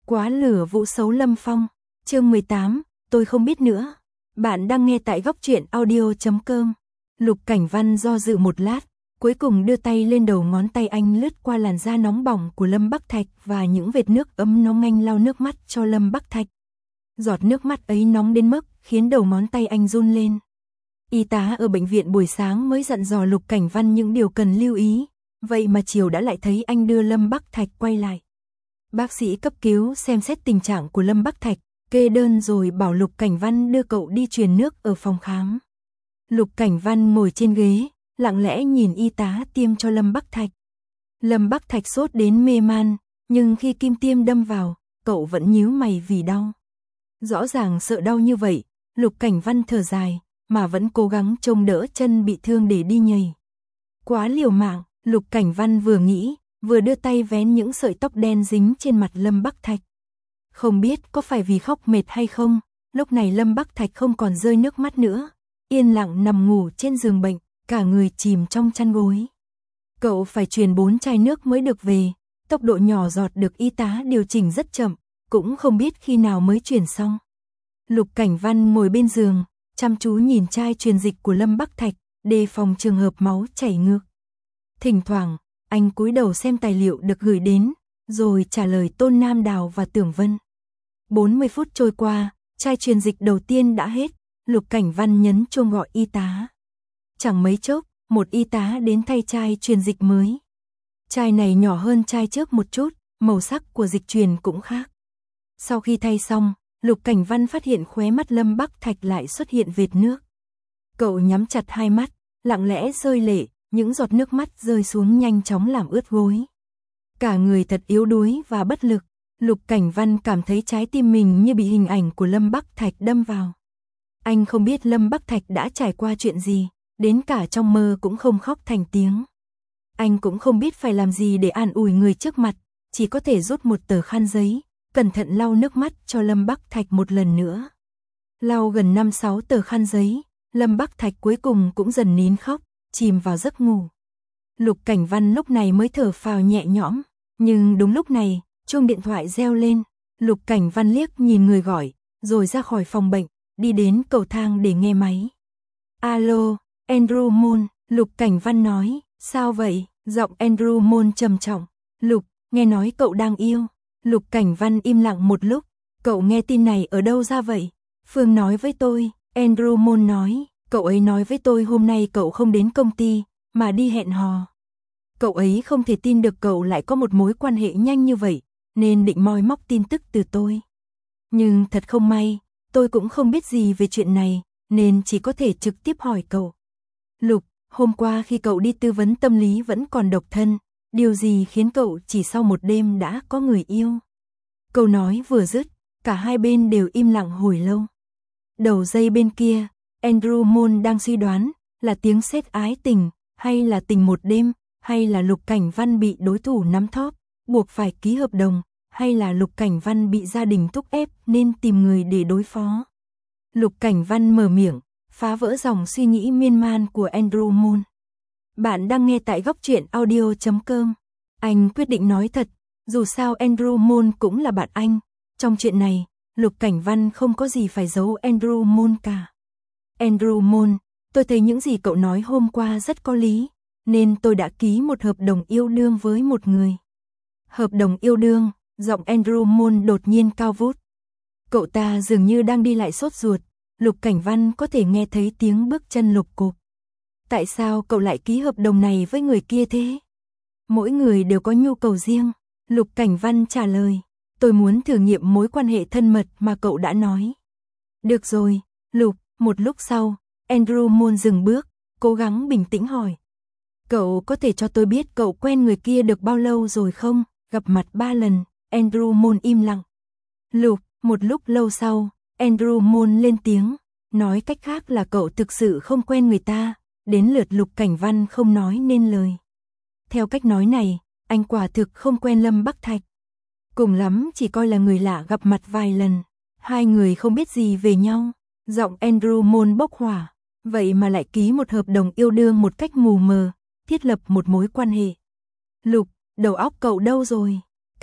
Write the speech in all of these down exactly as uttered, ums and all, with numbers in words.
Quá lửa vụ xấu Lâm Phong, chương mười tám, tôi không biết nữa. Bạn đang nghe tại góc truyện audio chấm com. Lục Cảnh Văn do dự một lát, cuối cùng đưa tay lên đầu ngón tay anh lướt qua làn da nóng bỏng của Lâm Bắc Thạch và những vệt nước ấm nóng anh lau nước mắt cho Lâm Bắc Thạch. Giọt nước mắt ấy nóng đến mức khiến đầu ngón tay anh run lên. Y tá ở bệnh viện buổi sáng mới dặn dò Lục Cảnh Văn những điều cần lưu ý, vậy mà chiều đã lại thấy anh đưa Lâm Bắc Thạch quay lại. Bác sĩ cấp cứu xem xét tình trạng của Lâm Bắc Thạch, kê đơn rồi bảo Lục Cảnh Văn đưa cậu đi truyền nước ở phòng khám. Lục Cảnh Văn ngồi trên ghế, lặng lẽ nhìn y tá tiêm cho Lâm Bắc Thạch. Lâm Bắc Thạch sốt đến mê man, nhưng khi kim tiêm đâm vào, cậu vẫn nhíu mày vì đau. Rõ ràng sợ đau như vậy, Lục Cảnh Văn thở dài, mà vẫn cố gắng trông đỡ chân bị thương để đi nhảy. Quá liều mạng, Lục Cảnh Văn vừa nghĩ, vừa đưa tay vén những sợi tóc đen dính trên mặt Lâm Bắc Thạch. Không biết có phải vì khóc mệt hay không, lúc này Lâm Bắc Thạch không còn rơi nước mắt nữa, yên lặng nằm ngủ trên giường bệnh, cả người chìm trong chăn gối. Cậu phải truyền bốn chai nước mới được về, tốc độ nhỏ giọt được y tá điều chỉnh rất chậm, cũng không biết khi nào mới truyền xong. Lục Cảnh Văn ngồi bên giường, chăm chú nhìn chai truyền dịch của Lâm Bắc Thạch, đề phòng trường hợp máu chảy ngược. Thỉnh thoảng, anh cúi đầu xem tài liệu được gửi đến, rồi trả lời Tôn Nam Đào và Tưởng Vân. bốn mươi phút trôi qua, chai truyền dịch đầu tiên đã hết, Lục Cảnh Văn nhấn chuông gọi y tá. Chẳng mấy chốc, một y tá đến thay chai truyền dịch mới. Chai này nhỏ hơn chai trước một chút, màu sắc của dịch truyền cũng khác. Sau khi thay xong, Lục Cảnh Văn phát hiện khóe mắt Lâm Bắc Thạch lại xuất hiện vệt nước. Cậu nhắm chặt hai mắt, lặng lẽ rơi lệ, những giọt nước mắt rơi xuống nhanh chóng làm ướt gối. Cả người thật yếu đuối và bất lực, Lục Cảnh Văn cảm thấy trái tim mình như bị hình ảnh của Lâm Bắc Thạch đâm vào. Anh không biết Lâm Bắc Thạch đã trải qua chuyện gì, đến cả trong mơ cũng không khóc thành tiếng. Anh cũng không biết phải làm gì để an ủi người trước mặt, chỉ có thể rút một tờ khăn giấy, cẩn thận lau nước mắt cho Lâm Bắc Thạch một lần nữa. Lau gần năm sáu tờ khăn giấy, Lâm Bắc Thạch cuối cùng cũng dần nín khóc, chìm vào giấc ngủ. Lục Cảnh Văn lúc này mới thở phào nhẹ nhõm, nhưng đúng lúc này, chuông điện thoại reo lên. Lục Cảnh Văn liếc nhìn người gọi, rồi ra khỏi phòng bệnh, đi đến cầu thang để nghe máy. Alo, Andrew Moon, Lục Cảnh Văn nói, sao vậy? Giọng Andrew Moon trầm trọng. Lục, nghe nói cậu đang yêu. Lục Cảnh Văn im lặng một lúc, cậu nghe tin này ở đâu ra vậy? Phương nói với tôi, Andrew Moon nói, cậu ấy nói với tôi hôm nay cậu không đến công ty, mà đi hẹn hò. Cậu ấy không thể tin được cậu lại có một mối quan hệ nhanh như vậy, nên định moi móc tin tức từ tôi. Nhưng thật không may, tôi cũng không biết gì về chuyện này, nên chỉ có thể trực tiếp hỏi cậu. Lục, hôm qua khi cậu đi tư vấn tâm lý vẫn còn độc thân, điều gì khiến cậu chỉ sau một đêm đã có người yêu? Câu nói vừa dứt, cả hai bên đều im lặng hồi lâu. Đầu dây bên kia, Andrew Moon đang suy đoán là tiếng sét ái tình, hay là tình một đêm, hay là Lục Cảnh Văn bị đối thủ nắm thóp, buộc phải ký hợp đồng, hay là Lục Cảnh Văn bị gia đình thúc ép nên tìm người để đối phó. Lục Cảnh Văn mở miệng, phá vỡ dòng suy nghĩ miên man của Andrew Moon. Bạn đang nghe tại góc truyện audio chấm com. Anh quyết định nói thật, dù sao Andrew Moon cũng là bạn anh. Trong chuyện này, Lục Cảnh Văn không có gì phải giấu Andrew Moon cả. Andrew Moon, tôi thấy những gì cậu nói hôm qua rất có lý, nên tôi đã ký một hợp đồng yêu đương với một người. Hợp đồng yêu đương, giọng Andrew Moon đột nhiên cao vút. Cậu ta dường như đang đi lại sốt ruột, Lục Cảnh Văn có thể nghe thấy tiếng bước chân lục cộp. Tại sao cậu lại ký hợp đồng này với người kia thế? Mỗi người đều có nhu cầu riêng, Lục Cảnh Văn trả lời. Tôi muốn thử nghiệm mối quan hệ thân mật mà cậu đã nói. Được rồi, Lục, một lúc sau, Andrew Moon dừng bước, cố gắng bình tĩnh hỏi. Cậu có thể cho tôi biết cậu quen người kia được bao lâu rồi không? Gặp mặt ba lần, Andrew Moon im lặng. Lục, một lúc lâu sau, Andrew Moon lên tiếng, nói cách khác là cậu thực sự không quen người ta, đến lượt Lục Cảnh Văn không nói nên lời. Theo cách nói này, anh quả thực không quen Lâm Bắc Thạch. Cùng lắm chỉ coi là người lạ gặp mặt vài lần, hai người không biết gì về nhau. Giọng Andrew Moon bốc hỏa, vậy mà lại ký một hợp đồng yêu đương một cách mù mờ, thiết lập một mối quan hệ. Lục, đầu óc cậu đâu rồi?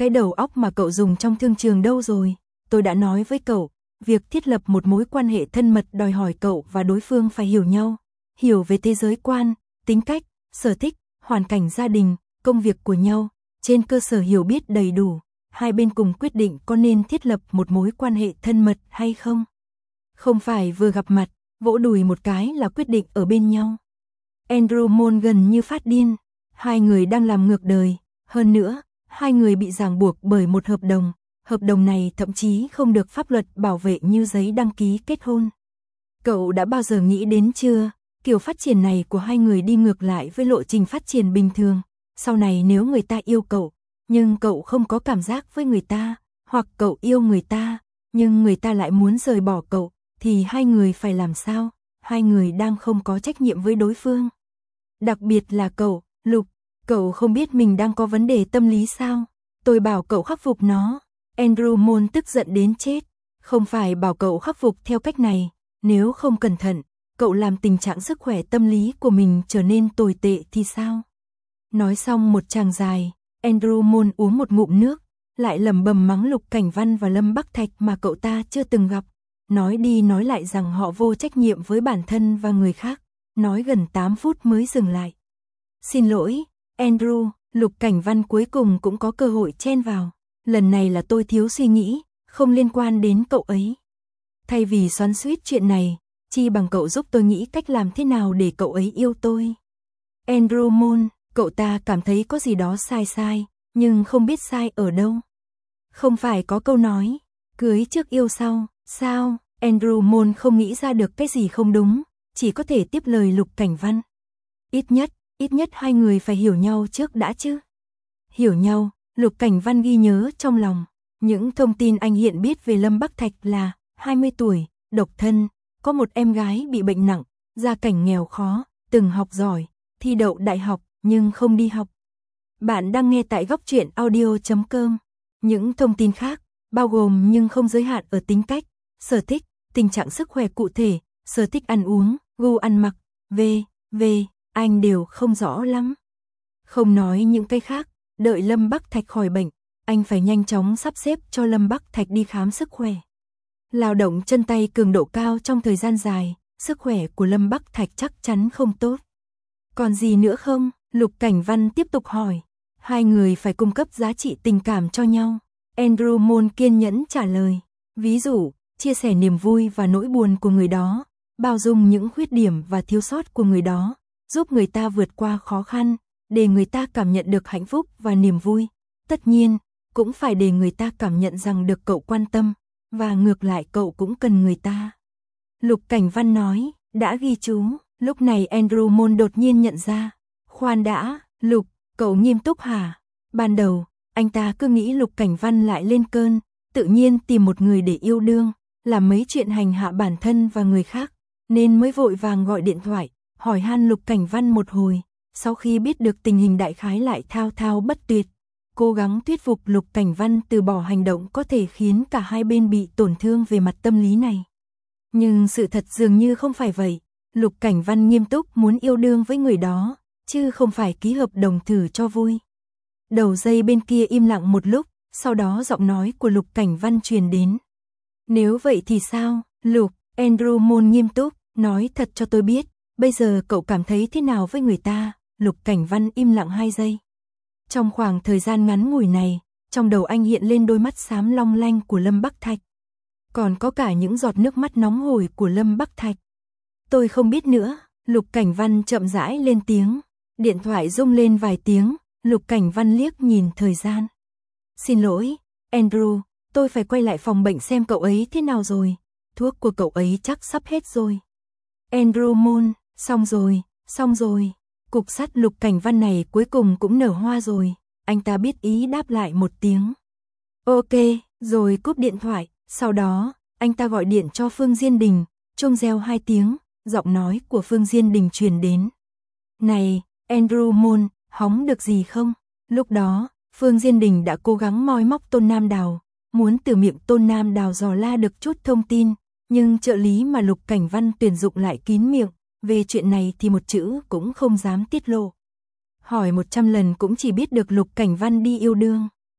cái đầu óc mà cậu dùng trong thương trường đâu rồi? Tôi đã nói với cậu, việc thiết lập một mối quan hệ thân mật đòi hỏi cậu và đối phương phải hiểu nhau, hiểu về thế giới quan, tính cách, sở thích, hoàn cảnh gia đình, công việc của nhau. Trên cơ sở hiểu biết đầy đủ, hai bên cùng quyết định có nên thiết lập một mối quan hệ thân mật hay không. Không phải vừa gặp mặt, vỗ đùi một cái là quyết định ở bên nhau. Andrew Môn gần như phát điên, hai người đang làm ngược đời, hơn nữa, hai người bị ràng buộc bởi một hợp đồng, hợp đồng này thậm chí không được pháp luật bảo vệ như giấy đăng ký kết hôn. Cậu đã bao giờ nghĩ đến chưa, kiểu phát triển này của hai người đi ngược lại với lộ trình phát triển bình thường. Sau này nếu người ta yêu cậu, nhưng cậu không có cảm giác với người ta, hoặc cậu yêu người ta, nhưng người ta lại muốn rời bỏ cậu, thì hai người phải làm sao? Hai người đang không có trách nhiệm với đối phương. Đặc biệt là cậu, Lục, cậu không biết mình đang có vấn đề tâm lý sao? Tôi bảo cậu khắc phục nó. Andrew Môn tức giận đến chết. Không phải bảo cậu khắc phục theo cách này, nếu không cẩn thận, cậu làm tình trạng sức khỏe tâm lý của mình trở nên tồi tệ thì sao? Nói xong một tràng dài, Andrew Môn uống một ngụm nước, lại lẩm bẩm mắng Lục Cảnh Văn và Lâm Bắc Thạch mà cậu ta chưa từng gặp. Nói đi nói lại rằng họ vô trách nhiệm với bản thân và người khác, nói gần tám phút mới dừng lại. Xin lỗi, Andrew, Lục Cảnh Văn cuối cùng cũng có cơ hội chen vào. Lần này là tôi thiếu suy nghĩ, không liên quan đến cậu ấy. Thay vì xoắn xuýt chuyện này, chi bằng cậu giúp tôi nghĩ cách làm thế nào để cậu ấy yêu tôi. Andrew Môn, cậu ta cảm thấy có gì đó sai sai, nhưng không biết sai ở đâu. Không phải có câu nói, cưới trước yêu sau, sao? Andrew Môn không nghĩ ra được cái gì không đúng, chỉ có thể tiếp lời Lục Cảnh Văn. Ít nhất, ít nhất hai người phải hiểu nhau trước đã chứ. Hiểu nhau, Lục Cảnh Văn ghi nhớ trong lòng. Những thông tin anh hiện biết về Lâm Bắc Thạch là hai mươi tuổi, độc thân, có một em gái bị bệnh nặng, gia cảnh nghèo khó, từng học giỏi, thi đậu đại học nhưng không đi học. Bạn đang nghe tại góc truyện audio chấm com. Những thông tin khác, bao gồm nhưng không giới hạn ở tính cách, sở thích, tình trạng sức khỏe cụ thể, sở thích ăn uống, gu ăn mặc, về, về, anh đều không rõ lắm. Không nói những cái khác, đợi Lâm Bắc Thạch khỏi bệnh, anh phải nhanh chóng sắp xếp cho Lâm Bắc Thạch đi khám sức khỏe. Lao động chân tay cường độ cao trong thời gian dài, sức khỏe của Lâm Bắc Thạch chắc chắn không tốt. Còn gì nữa không? Lục Cảnh Văn tiếp tục hỏi. Hai người phải cung cấp giá trị tình cảm cho nhau. Andrew Môn kiên nhẫn trả lời. Ví dụ, chia sẻ niềm vui và nỗi buồn của người đó, bao dung những khuyết điểm và thiếu sót của người đó, giúp người ta vượt qua khó khăn, để người ta cảm nhận được hạnh phúc và niềm vui. Tất nhiên, cũng phải để người ta cảm nhận rằng được cậu quan tâm, và ngược lại cậu cũng cần người ta. Lục Cảnh Văn nói, đã ghi chú. Lúc này Andrew Môn đột nhiên nhận ra. Khoan đã, Lục, cậu nghiêm túc hả? Ban đầu, anh ta cứ nghĩ Lục Cảnh Văn lại lên cơn, tự nhiên tìm một người để yêu đương, làm mấy chuyện hành hạ bản thân và người khác, nên mới vội vàng gọi điện thoại, hỏi han Lục Cảnh Văn một hồi. Sau khi biết được tình hình đại khái lại thao thao bất tuyệt, cố gắng thuyết phục Lục Cảnh Văn từ bỏ hành động có thể khiến cả hai bên bị tổn thương về mặt tâm lý này. Nhưng sự thật dường như không phải vậy. Lục Cảnh Văn nghiêm túc muốn yêu đương với người đó, chứ không phải ký hợp đồng thử cho vui. Đầu dây bên kia im lặng một lúc, sau đó giọng nói của Lục Cảnh Văn truyền đến. Nếu vậy thì sao, Lục? Andrew Môn nghiêm túc, nói thật cho tôi biết, bây giờ cậu cảm thấy thế nào với người ta? Lục Cảnh Văn im lặng hai giây. Trong khoảng thời gian ngắn ngủi này, trong đầu anh hiện lên đôi mắt xám long lanh của Lâm Bắc Thạch. Còn có cả những giọt nước mắt nóng hổi của Lâm Bắc Thạch. Tôi không biết nữa, Lục Cảnh Văn chậm rãi lên tiếng. Điện thoại rung lên vài tiếng, Lục Cảnh Văn liếc nhìn thời gian. Xin lỗi, Andrew, tôi phải quay lại phòng bệnh xem cậu ấy thế nào rồi. Thuốc của cậu ấy chắc sắp hết rồi. Andrew Môn, xong rồi, xong rồi. Cục sắt Lục Cảnh Văn này cuối cùng cũng nở hoa rồi. Anh ta biết ý đáp lại một tiếng. Ok, rồi cúp điện thoại. Sau đó, anh ta gọi điện cho Phương Diên Đình, chuông reo hai tiếng, giọng nói của Phương Diên Đình truyền đến. Này, Andrew Môn, hóng được gì không? Lúc đó, Phương Diên Đình đã cố gắng moi móc Tôn Nam Đào, muốn từ miệng Tôn Nam Đào dò la được chút thông tin, nhưng trợ lý mà Lục Cảnh Văn tuyển dụng lại kín miệng, về chuyện này thì một chữ cũng không dám tiết lộ. Hỏi một trăm lần cũng chỉ biết được Lục Cảnh Văn đi yêu đương.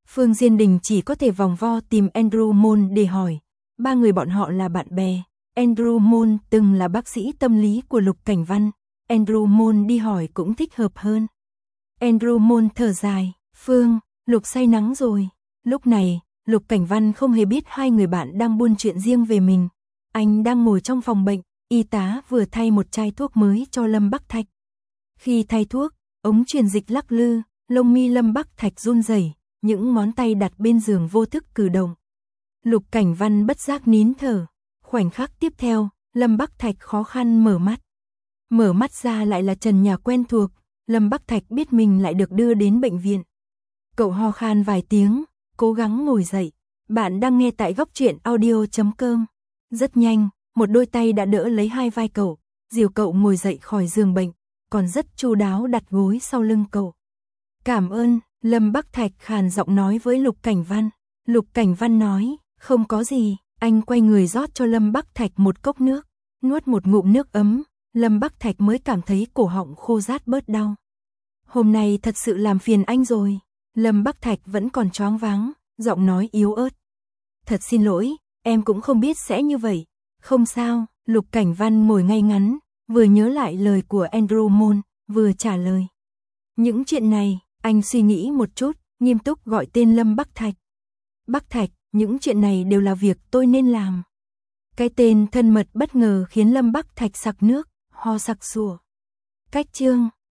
Phương Diên Đình chỉ có thể vòng vo tìm Andrew Môn để hỏi. Ba người bọn họ là bạn bè. Andrew Môn từng là bác sĩ tâm lý của Lục Cảnh Văn. Andrew Môn đi hỏi cũng thích hợp hơn. Andrew Môn thở dài. Phương, Lục say nắng rồi. Lúc này, Lục Cảnh Văn không hề biết hai người bạn đang buôn chuyện riêng về mình. Anh đang ngồi trong phòng bệnh, y tá vừa thay một chai thuốc mới cho Lâm Bắc Thạch. Khi thay thuốc, ống truyền dịch lắc lư, lông mi Lâm Bắc Thạch run rẩy, những ngón tay đặt bên giường vô thức cử động. Lục Cảnh Văn bất giác nín thở. Khoảnh khắc tiếp theo, Lâm Bắc Thạch khó khăn mở mắt. Mở mắt ra lại là trần nhà quen thuộc, Lâm Bắc Thạch biết mình lại được đưa đến bệnh viện. Cậu ho khan vài tiếng, cố gắng ngồi dậy. Bạn đang nghe tại góc truyện audio chấm com. Rất nhanh, một đôi tay đã đỡ lấy hai vai cậu, dìu cậu ngồi dậy khỏi giường bệnh, còn rất chu đáo đặt gối sau lưng cậu. Cảm ơn, Lâm Bắc Thạch khàn giọng nói với Lục Cảnh Văn. Lục Cảnh Văn nói, không có gì, anh quay người rót cho Lâm Bắc Thạch một cốc nước, nuốt một ngụm nước ấm, Lâm Bắc Thạch mới cảm thấy cổ họng khô rát bớt đau. Hôm nay thật sự làm phiền anh rồi. Lâm Bắc Thạch vẫn còn choáng váng, giọng nói yếu ớt. Thật xin lỗi, em cũng không biết sẽ như vậy. Không sao, Lục Cảnh Văn ngồi ngay ngắn, vừa nhớ lại lời của Andrew Môn, vừa trả lời. Những chuyện này, anh suy nghĩ một chút, nghiêm túc gọi tên Lâm Bắc Thạch. Bắc Thạch, những chuyện này đều là việc tôi nên làm. Cái tên thân mật bất ngờ khiến Lâm Bắc Thạch sặc nước, ho sặc sủa. Cách chương